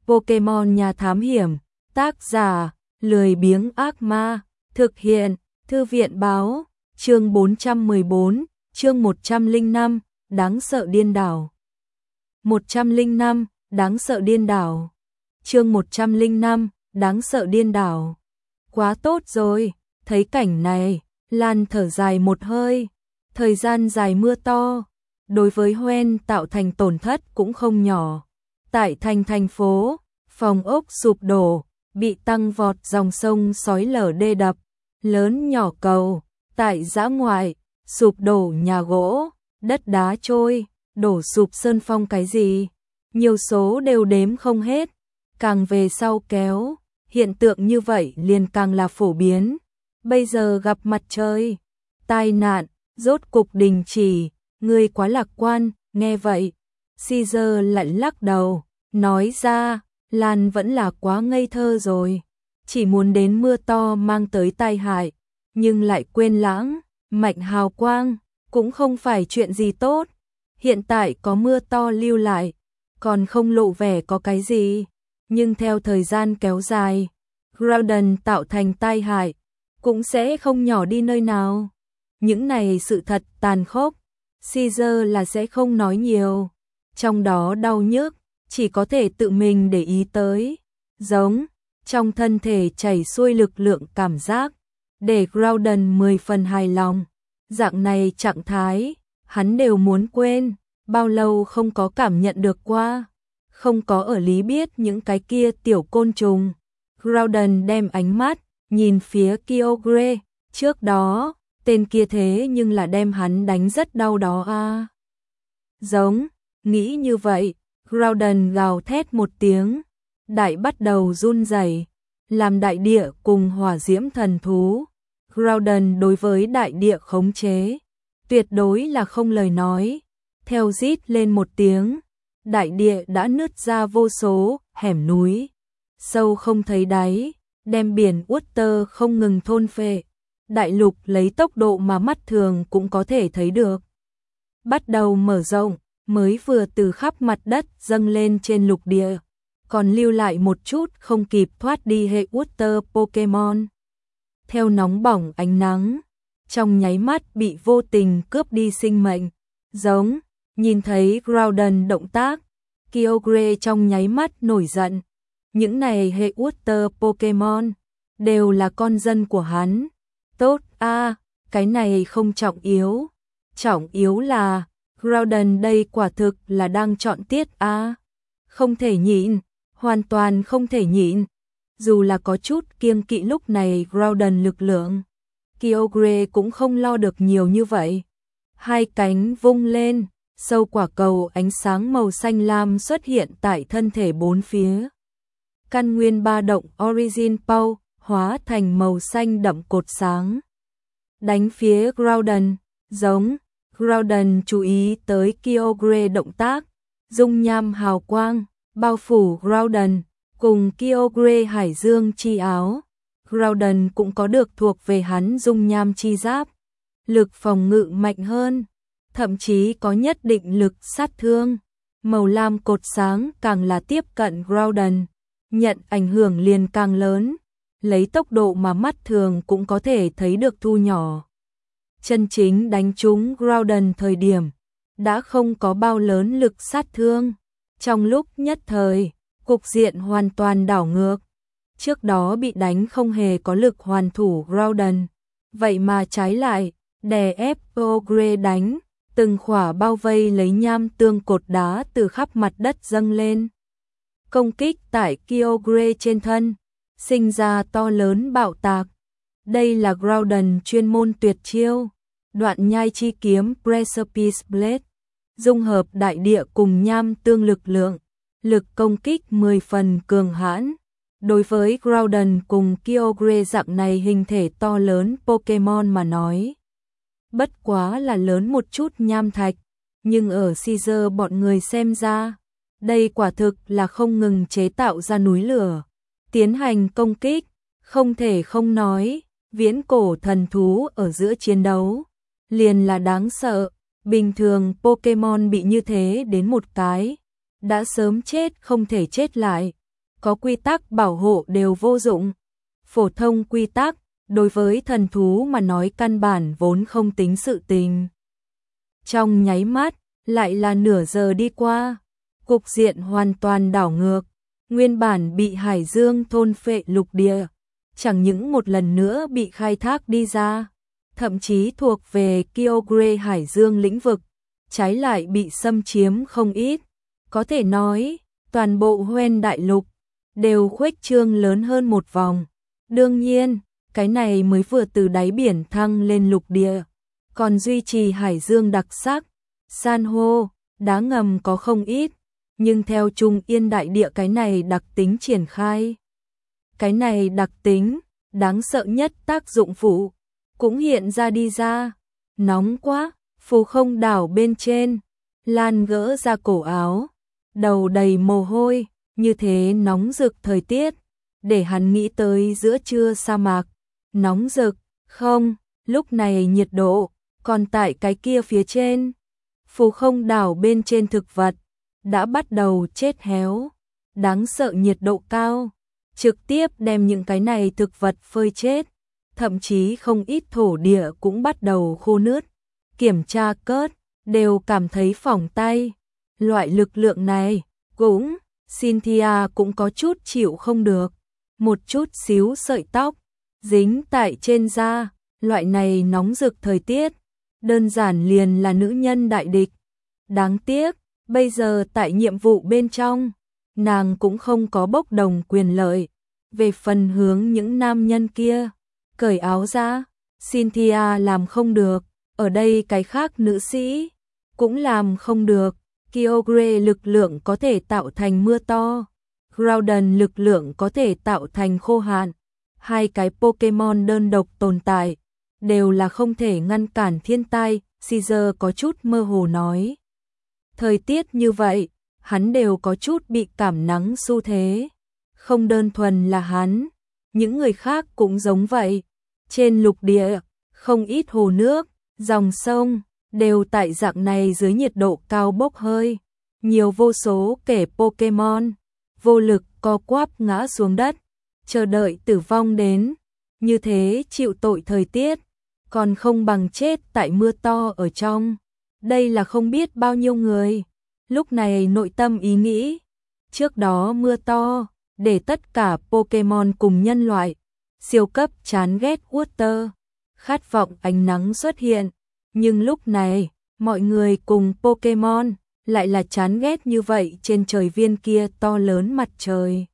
Pokemon nhà thám hiểm, tác giả, lười biếng ác ma, thực hiện, thư viện báo, chương 414, chương 105, đáng sợ điên đảo. 105, đáng sợ điên đảo. Chương 105, đáng sợ điên đảo. Quá tốt rồi, thấy cảnh này, Lan thở dài một hơi. Thời gian dài mưa to, đối với Hoenn tạo thành tổn thất cũng không nhỏ. Tại thành phố, phòng ốc sụp đổ, bị tăng vọt dòng sông xói lở đê đập, lớn nhỏ cầu, tại dã ngoại, sụp đổ nhà gỗ, đất đá trôi, đổ sụp sơn phong cái gì, nhiều số đều đếm không hết, càng về sau kéo, hiện tượng như vậy liền càng là phổ biến. Bây giờ gặp mặt trời, tai nạn, rốt cục đình chỉ, ngươi quá lạc quan, nghe vậy. Caesar lại lắc đầu, nói ra, Lan vẫn là quá ngây thơ rồi, chỉ muốn đến mưa to mang tới tai hại, nhưng lại quên lãng, mạnh hào quang, cũng không phải chuyện gì tốt. Hiện tại có mưa to lưu lại, còn không lộ vẻ có cái gì, nhưng theo thời gian kéo dài, Groudon tạo thành tai hại, cũng sẽ không nhỏ đi nơi nào. Những này sự thật tàn khốc, Caesar là sẽ không nói nhiều, trong đó đau nhức, chỉ có thể tự mình để ý tới, giống, trong thân thể chảy xuôi lực lượng cảm giác, để Groudon 10 phần hài lòng, dạng này trạng thái, hắn đều muốn quên, bao lâu không có cảm nhận được qua, không có ở lý biết những cái kia tiểu côn trùng. Groudon đem ánh mắt, nhìn phía Kyogre, trước đó, tên kia thế nhưng là đem hắn đánh rất đau đó a. Giống, nghĩ như vậy, Groudon gào thét một tiếng, đại bắt đầu run rẩy, làm đại địa cùng hỏa diễm thần thú. Groudon đối với đại địa khống chế, tuyệt đối là không lời nói. Theo rít lên một tiếng, đại địa đã nứt ra vô số hẻm núi, sâu không thấy đáy, đem biển Water không ngừng thôn phệ. Đại lục lấy tốc độ mà mắt thường cũng có thể thấy được, bắt đầu mở rộng, mới vừa từ khắp mặt đất dâng lên trên lục địa, còn lưu lại một chút không kịp thoát đi hệ Water Pokemon. Theo nóng bỏng ánh nắng, trong nháy mắt bị vô tình cướp đi sinh mệnh. Giống, nhìn thấy Groudon động tác, Kyogre trong nháy mắt nổi giận. Những này hệ Water Pokemon đều là con dân của hắn. Tốt a, cái này không trọng yếu. Trọng yếu là Groudon đây quả thực là đang chọn tiết a. Không thể nhịn, hoàn toàn không thể nhịn. Dù là có chút kiêng kỵ lúc này Groudon lực lượng, Kyogre cũng không lo được nhiều như vậy. Hai cánh vung lên, sâu quả cầu ánh sáng màu xanh lam xuất hiện tại thân thể bốn phía. Căn nguyên ba động Origin Pulse hóa thành màu xanh đậm cột sáng, đánh phía Groudon. Giống, Groudon chú ý tới Kyogre động tác, dung nham hào quang bao phủ Groudon, cùng Kyogre hải dương chi áo. Groudon cũng có được thuộc về hắn dung nham chi giáp, lực phòng ngự mạnh hơn, thậm chí có nhất định lực sát thương. Màu lam cột sáng càng là tiếp cận Groudon, nhận ảnh hưởng liền càng lớn, lấy tốc độ mà mắt thường cũng có thể thấy được thu nhỏ. Chân chính đánh trúng Groudon thời điểm, đã không có bao lớn lực sát thương. Trong lúc nhất thời, cục diện hoàn toàn đảo ngược. Trước đó bị đánh không hề có lực hoàn thủ Groudon, vậy mà trái lại, đè ép Kyogre đánh, từng khỏa bao vây lấy nham tương cột đá từ khắp mặt đất dâng lên. Công kích tại Kyogre trên thân, sinh ra to lớn bạo tạc. Đây là Groudon chuyên môn tuyệt chiêu, đoạn nhai chi kiếm Precipice Blade, dung hợp đại địa cùng nham tương lực lượng, lực công kích 10 phần cường hãn. Đối với Groudon cùng Kyogre dạng này hình thể to lớn Pokemon mà nói, bất quá là lớn một chút nham thạch, nhưng ở Caesar bọn người xem ra, đây quả thực là không ngừng chế tạo ra núi lửa, tiến hành công kích. Không thể không nói, viễn cổ thần thú ở giữa chiến đấu, liền là đáng sợ. Bình thường Pokemon bị như thế đến một cái, đã sớm chết không thể chết lại, có quy tắc bảo hộ đều vô dụng. Phổ thông quy tắc, đối với thần thú mà nói căn bản vốn không tính sự tình. Trong nháy mắt, lại là nửa giờ đi qua, cục diện hoàn toàn đảo ngược, nguyên bản bị Hải Dương thôn phệ lục địa, chẳng những một lần nữa bị khai thác đi ra, thậm chí thuộc về Kyogre Hải Dương lĩnh vực, trái lại bị xâm chiếm không ít. Có thể nói, toàn bộ Hoenn đại lục đều khuếch trương lớn hơn một vòng. Đương nhiên, cái này mới vừa từ đáy biển thăng lên lục địa, còn duy trì Hải Dương đặc sắc, san hô, đá ngầm có không ít, nhưng theo Trung Yên đại địa cái này đặc tính triển khai. Cái này đặc tính, đáng sợ nhất tác dụng phụ, cũng hiện ra đi ra. Nóng quá, Phù Không đảo bên trên, Lan gỡ ra cổ áo, đầu đầy mồ hôi, như thế nóng rực thời tiết, để hắn nghĩ tới giữa trưa sa mạc. Nóng rực, không, lúc này nhiệt độ, còn tại cái kia phía trên. Phù Không đảo bên trên thực vật, đã bắt đầu chết héo, đáng sợ nhiệt độ cao, trực tiếp đem những cái này thực vật phơi chết, thậm chí không ít thổ địa cũng bắt đầu khô nứt. Kiểm tra cớt, đều cảm thấy phỏng tay. Loại lực lượng này, cũng, Cynthia cũng có chút chịu không được. Một chút xíu sợi tóc, dính tại trên da, loại này nóng rực thời tiết, đơn giản liền là nữ nhân đại địch. Đáng tiếc, bây giờ tại nhiệm vụ bên trong, nàng cũng không có bốc đồng quyền lợi. Về phần hướng những nam nhân kia, cởi áo ra, Cynthia làm không được, ở đây cái khác nữ sĩ cũng làm không được. Kyogre lực lượng có thể tạo thành mưa to, Groudon lực lượng có thể tạo thành khô hạn. Hai cái Pokemon đơn độc tồn tại, đều là không thể ngăn cản thiên tai, Caesar có chút mơ hồ nói. Thời tiết như vậy, hắn đều có chút bị cảm nắng xu thế. Không đơn thuần là hắn, những người khác cũng giống vậy. Trên lục địa, không ít hồ nước, dòng sông, đều tại dạng này dưới nhiệt độ cao bốc hơi. Nhiều vô số kẻ Pokemon, vô lực co quắp ngã xuống đất, chờ đợi tử vong đến. Như thế chịu tội thời tiết, còn không bằng chết tại mưa to ở trong. Đây là không biết bao nhiêu người. Lúc này nội tâm ý nghĩ, trước đó mưa to, để tất cả Pokemon cùng nhân loại, siêu cấp chán ghét Water, khát vọng ánh nắng xuất hiện. Nhưng lúc này, mọi người cùng Pokemon lại là chán ghét như vậy trên trời viên kia to lớn mặt trời.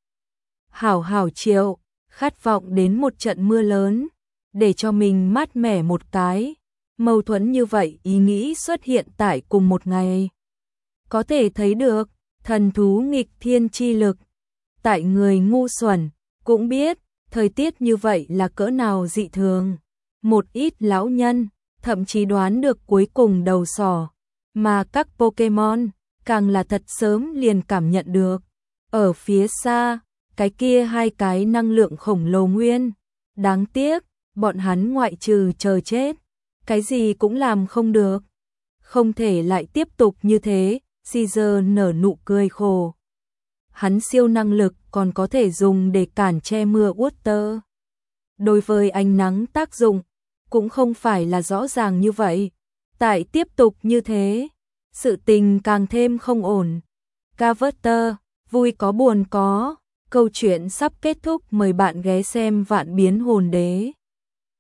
Hảo hảo triệu, khát vọng đến một trận mưa lớn, để cho mình mát mẻ một cái. Mâu thuẫn như vậy ý nghĩ xuất hiện tại cùng một ngày. Có thể thấy được, thần thú nghịch thiên chi lực. Tại người ngu xuẩn, cũng biết, thời tiết như vậy là cỡ nào dị thường. Một ít lão nhân, thậm chí đoán được cuối cùng đầu sỏ. Mà các Pokemon, càng là thật sớm liền cảm nhận được. Ở phía xa, cái kia hai cái năng lượng khổng lồ nguyên. Đáng tiếc, bọn hắn ngoại trừ chờ chết, cái gì cũng làm không được. Không thể lại tiếp tục như thế, Caesar nở nụ cười khổ. Hắn siêu năng lực còn có thể dùng để cản che mưa Water. Đối với ánh nắng tác dụng, cũng không phải là rõ ràng như vậy. Tại tiếp tục như thế, sự tình càng thêm không ổn. Carver, vui có buồn có, câu chuyện sắp kết thúc, mời bạn ghé xem Vạn Biến Hồn Đế.